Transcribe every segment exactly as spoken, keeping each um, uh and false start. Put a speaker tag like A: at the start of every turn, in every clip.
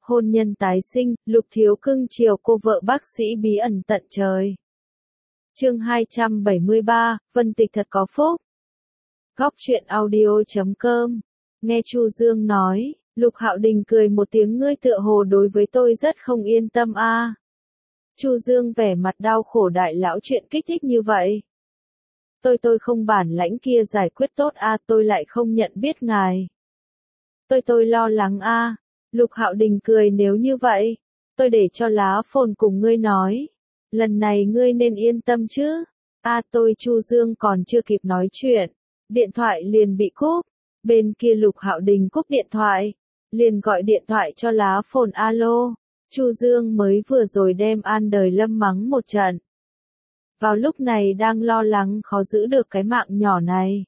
A: hôn nhân tái sinh, Lục Thiếu cưng chiều cô vợ bác sĩ bí ẩn tận trời. Chương hai trăm bảy mươi ba, Vân Tịch thật có phúc. Góc truyện audio chấm com. Nghe Chu Dương nói, Lục Hạo Đình cười một tiếng, ngươi tựa hồ đối với tôi rất không yên tâm a. À. Chu Dương vẻ mặt đau khổ, đại lão chuyện kích thích như vậy. Tôi tôi không bản lãnh kia giải quyết tốt a, à, tôi lại không nhận biết ngài. Tôi tôi lo lắng a. À. Lục Hạo Đình cười, nếu như vậy, tôi để cho lá phồn cùng ngươi nói. Lần này ngươi nên yên tâm chứ. A à, tôi Chu Dương còn chưa kịp nói chuyện, điện thoại liền bị cúp. Bên kia Lục Hạo Đình cúp điện thoại, liền gọi điện thoại cho lá phồn, alo. Chu Dương mới vừa rồi đem An Đời Lâm mắng một trận. Vào lúc này đang lo lắng khó giữ được cái mạng nhỏ này.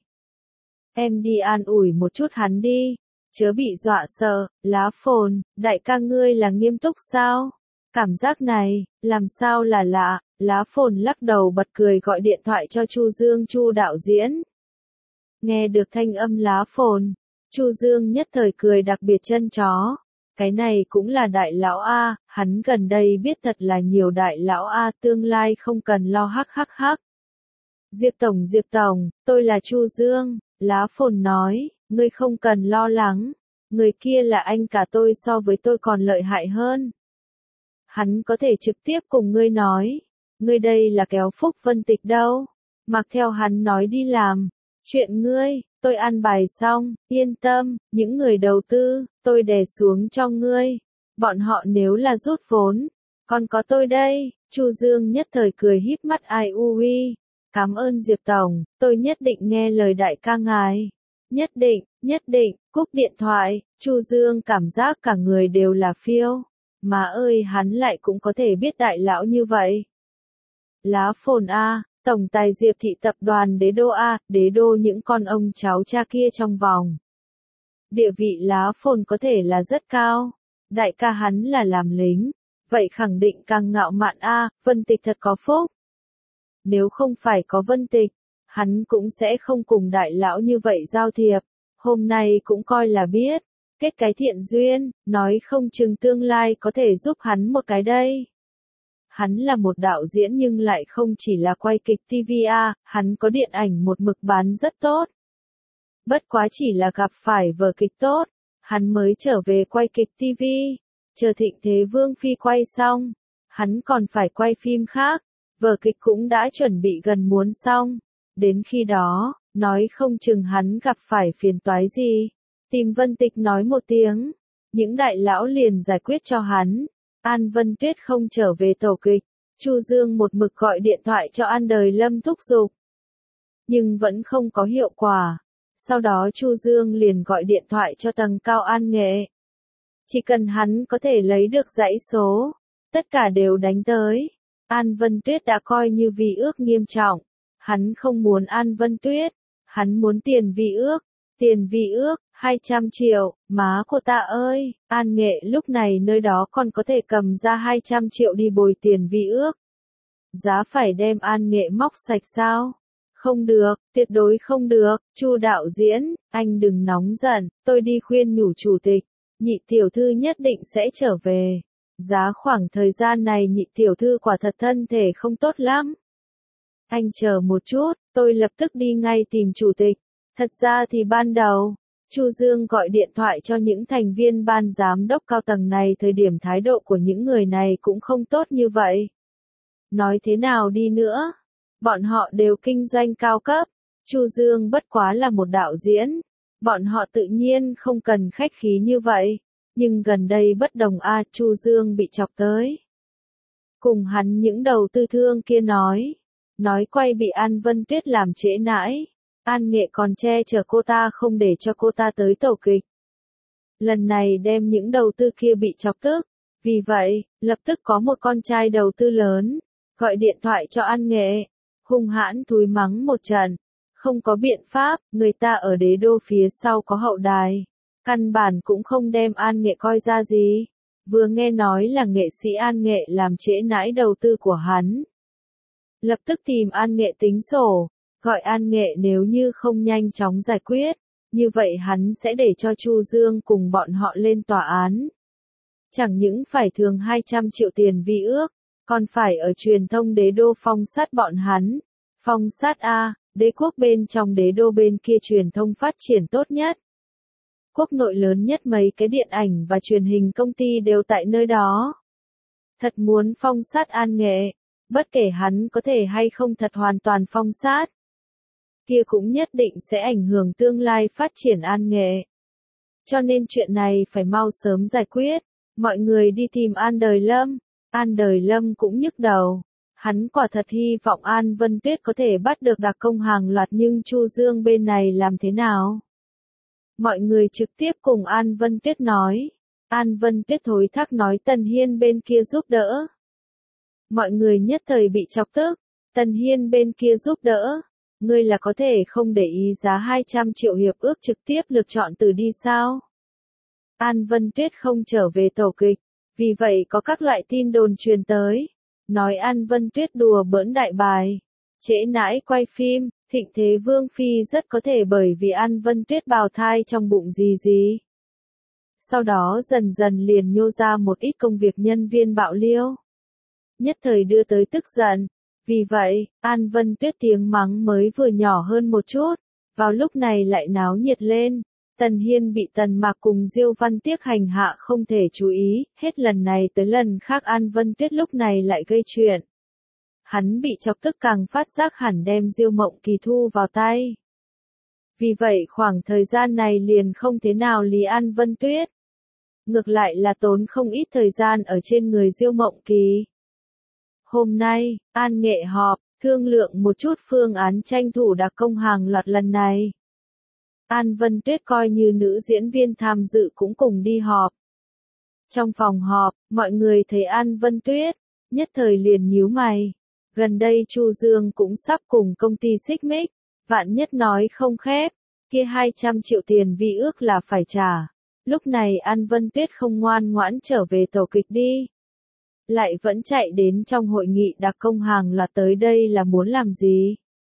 A: Em đi an ủi một chút hắn đi, chớ bị dọa sợ. Lá phồn, đại ca ngươi là nghiêm túc sao? Cảm giác này, làm sao là lạ. Lá phồn lắc đầu bật cười gọi điện thoại cho Chu Dương, Chu đạo diễn. Nghe được thanh âm lá phồn, Chu Dương nhất thời cười đặc biệt chân chó. Cái này cũng là đại lão A, hắn gần đây biết thật là nhiều đại lão A, tương lai không cần lo hắc hắc hắc. Diệp Tổng Diệp Tổng, tôi là Chu Dương, lá phồn nói, ngươi không cần lo lắng, người kia là anh cả tôi, so với tôi còn lợi hại hơn. Hắn có thể trực tiếp cùng ngươi nói, ngươi đây là kéo phúc Vân Tịch đâu, mặc theo hắn nói đi làm, chuyện ngươi. Tôi ăn bài xong, yên tâm, những người đầu tư, tôi đè xuống cho ngươi. Bọn họ nếu là rút vốn, còn có tôi đây. Chu Dương nhất thời cười híp mắt, ai u uy. Cảm ơn Diệp Tổng, tôi nhất định nghe lời đại ca ngài. Nhất định, nhất định, cúp điện thoại, Chu Dương cảm giác cả người đều là phiêu. Mà ơi, hắn lại cũng có thể biết đại lão như vậy. Lá phồn A. Tổng tài Diệp thị tập đoàn đế đô A, đế đô những con ông cháu cha kia trong vòng. Địa vị lá phồn có thể là rất cao. Đại ca hắn là làm lính, vậy khẳng định càng ngạo mạn A, Vân Tịch thật có phúc. Nếu không phải có Vân Tịch, hắn cũng sẽ không cùng đại lão như vậy giao thiệp. Hôm nay cũng coi là biết, kết cái thiện duyên, nói không chừng tương lai có thể giúp hắn một cái đây. Hắn là một đạo diễn nhưng lại không chỉ là quay kịch ti vi a, hắn có điện ảnh một mực bán rất tốt. Bất quá chỉ là gặp phải vở kịch tốt, hắn mới trở về quay kịch ti vi. Chờ Thịnh Thế Vương Phi quay xong, hắn còn phải quay phim khác, vở kịch cũng đã chuẩn bị gần muốn xong. Đến khi đó, nói không chừng hắn gặp phải phiền toái gì. Tìm Vân Tịch nói một tiếng, những đại lão liền giải quyết cho hắn. An Vân Tuyết không trở về tổ kịch, Chu Dương một mực gọi điện thoại cho An Đời Lâm thúc giục, nhưng vẫn không có hiệu quả. Sau đó Chu Dương liền gọi điện thoại cho tầng cao An Nghệ. Chỉ cần hắn có thể lấy được dãy số, tất cả đều đánh tới. An Vân Tuyết đã coi như vi ước nghiêm trọng, hắn không muốn An Vân Tuyết, hắn muốn tiền vi ước. Tiền vi ước, hai trăm triệu, má cô ta ơi, An Nghệ lúc này nơi đó còn có thể cầm ra hai trăm triệu đi bồi tiền vi ước. Giá phải đem An Nghệ móc sạch sao? Không được, tuyệt đối không được. Chu đạo diễn, anh đừng nóng giận, tôi đi khuyên nhủ chủ tịch, nhị tiểu thư nhất định sẽ trở về. Giá khoảng thời gian này nhị tiểu thư quả thật thân thể không tốt lắm. Anh chờ một chút, tôi lập tức đi ngay tìm chủ tịch. Thật ra thì ban đầu, Chu Dương gọi điện thoại cho những thành viên ban giám đốc cao tầng này, thời điểm thái độ của những người này cũng không tốt như vậy. Nói thế nào đi nữa, bọn họ đều kinh doanh cao cấp, Chu Dương bất quá là một đạo diễn, bọn họ tự nhiên không cần khách khí như vậy, nhưng gần đây bất đồng a, Chu Dương bị chọc tới. Cùng hắn những đầu tư thương kia nói, nói quay bị An Vân Tuyết làm trễ nãi. An Nghệ còn che chở cô ta không để cho cô ta tới tổ kịch. Lần này đem những đầu tư kia bị chọc tức. Vì vậy, lập tức có một con trai đầu tư lớn, gọi điện thoại cho An Nghệ, hung hãn thúi mắng một trận. Không có biện pháp, người ta ở đế đô phía sau có hậu đài. Căn bản cũng không đem An Nghệ coi ra gì. Vừa nghe nói là nghệ sĩ An Nghệ làm trễ nãi đầu tư của hắn. Lập tức tìm An Nghệ tính sổ. Gọi An Nghệ nếu như không nhanh chóng giải quyết, như vậy hắn sẽ để cho Chu Dương cùng bọn họ lên tòa án. Chẳng những phải thường hai trăm triệu tiền vi ước, còn phải ở truyền thông đế đô phong sát bọn hắn. Phong sát A, đế quốc bên trong đế đô bên kia truyền thông phát triển tốt nhất. Quốc nội lớn nhất mấy cái điện ảnh và truyền hình công ty đều tại nơi đó. Thật muốn phong sát An Nghệ, bất kể hắn có thể hay không thật hoàn toàn phong sát, kia cũng nhất định sẽ ảnh hưởng tương lai phát triển An Nghệ. Cho nên chuyện này phải mau sớm giải quyết. Mọi người đi tìm An Đời Lâm. An Đời Lâm cũng nhức đầu. Hắn quả thật hy vọng An Vân Tuyết có thể bắt được đặc công hàng loạt, nhưng Chu Dương bên này làm thế nào? Mọi người trực tiếp cùng An Vân Tuyết nói. An Vân Tuyết thối thác nói Tần Hiên bên kia giúp đỡ. Mọi người nhất thời bị chọc tức. Tần Hiên bên kia giúp đỡ. Ngươi là có thể không để ý giá hai trăm triệu hiệp ước trực tiếp lựa chọn từ đi sao? An Vân Tuyết không trở về tổ kịch, vì vậy có các loại tin đồn truyền tới. Nói An Vân Tuyết đùa bỡn đại bài, trễ nãi quay phim, Thịnh Thế Vương Phi rất có thể bởi vì An Vân Tuyết bào thai trong bụng gì gì. Sau đó dần dần liền nhô ra một ít công việc nhân viên bạo liêu. Nhất thời đưa tới tức giận. Vì vậy, An Vân Tuyết tiếng mắng mới vừa nhỏ hơn một chút, vào lúc này lại náo nhiệt lên. Tần Hiên bị Tần Mạc cùng Diêu Văn Tiếc hành hạ không thể chú ý, hết lần này tới lần khác An Vân Tuyết lúc này lại gây chuyện. Hắn bị chọc tức càng phát giác hẳn đem Diêu Mộng Kỳ thu vào tay. Vì vậy khoảng thời gian này liền không thế nào lý An Vân Tuyết. Ngược lại là tốn không ít thời gian ở trên người Diêu Mộng Kỳ. Hôm nay, An Nghệ họp, thương lượng một chút phương án tranh thủ đặc công hàng loạt lần này. An Vân Tuyết coi như nữ diễn viên tham dự cũng cùng đi họp. Trong phòng họp, mọi người thấy An Vân Tuyết, nhất thời liền nhíu mày. Gần đây Chu Dương cũng sắp cùng công ty Xích Mích, vạn nhất nói không khép, kia hai trăm triệu tiền vi ước là phải trả. Lúc này An Vân Tuyết không ngoan ngoãn trở về tổ kịch đi. Lại vẫn chạy đến trong hội nghị đặc công hàng loạt tới đây là muốn làm gì?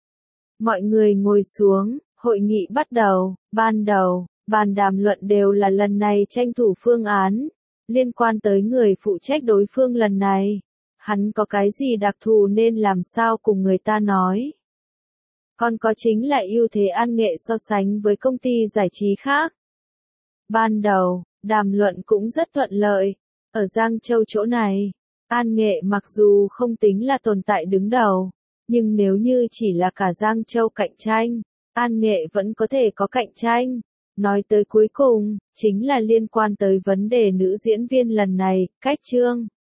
A: Mọi người ngồi xuống, hội nghị bắt đầu, ban đầu, bàn đàm luận đều là lần này tranh thủ phương án, liên quan tới người phụ trách đối phương lần này. Hắn có cái gì đặc thù nên làm sao cùng người ta nói. Còn có chính là ưu thế An Nghệ so sánh với công ty giải trí khác. Ban đầu, đàm luận cũng rất thuận lợi. Ở Giang Châu chỗ này, An Nghệ mặc dù không tính là tồn tại đứng đầu, nhưng nếu như chỉ là cả Giang Châu cạnh tranh, An Nghệ vẫn có thể có cạnh tranh. Nói tới cuối cùng, chính là liên quan tới vấn đề nữ diễn viên lần này, cách chương.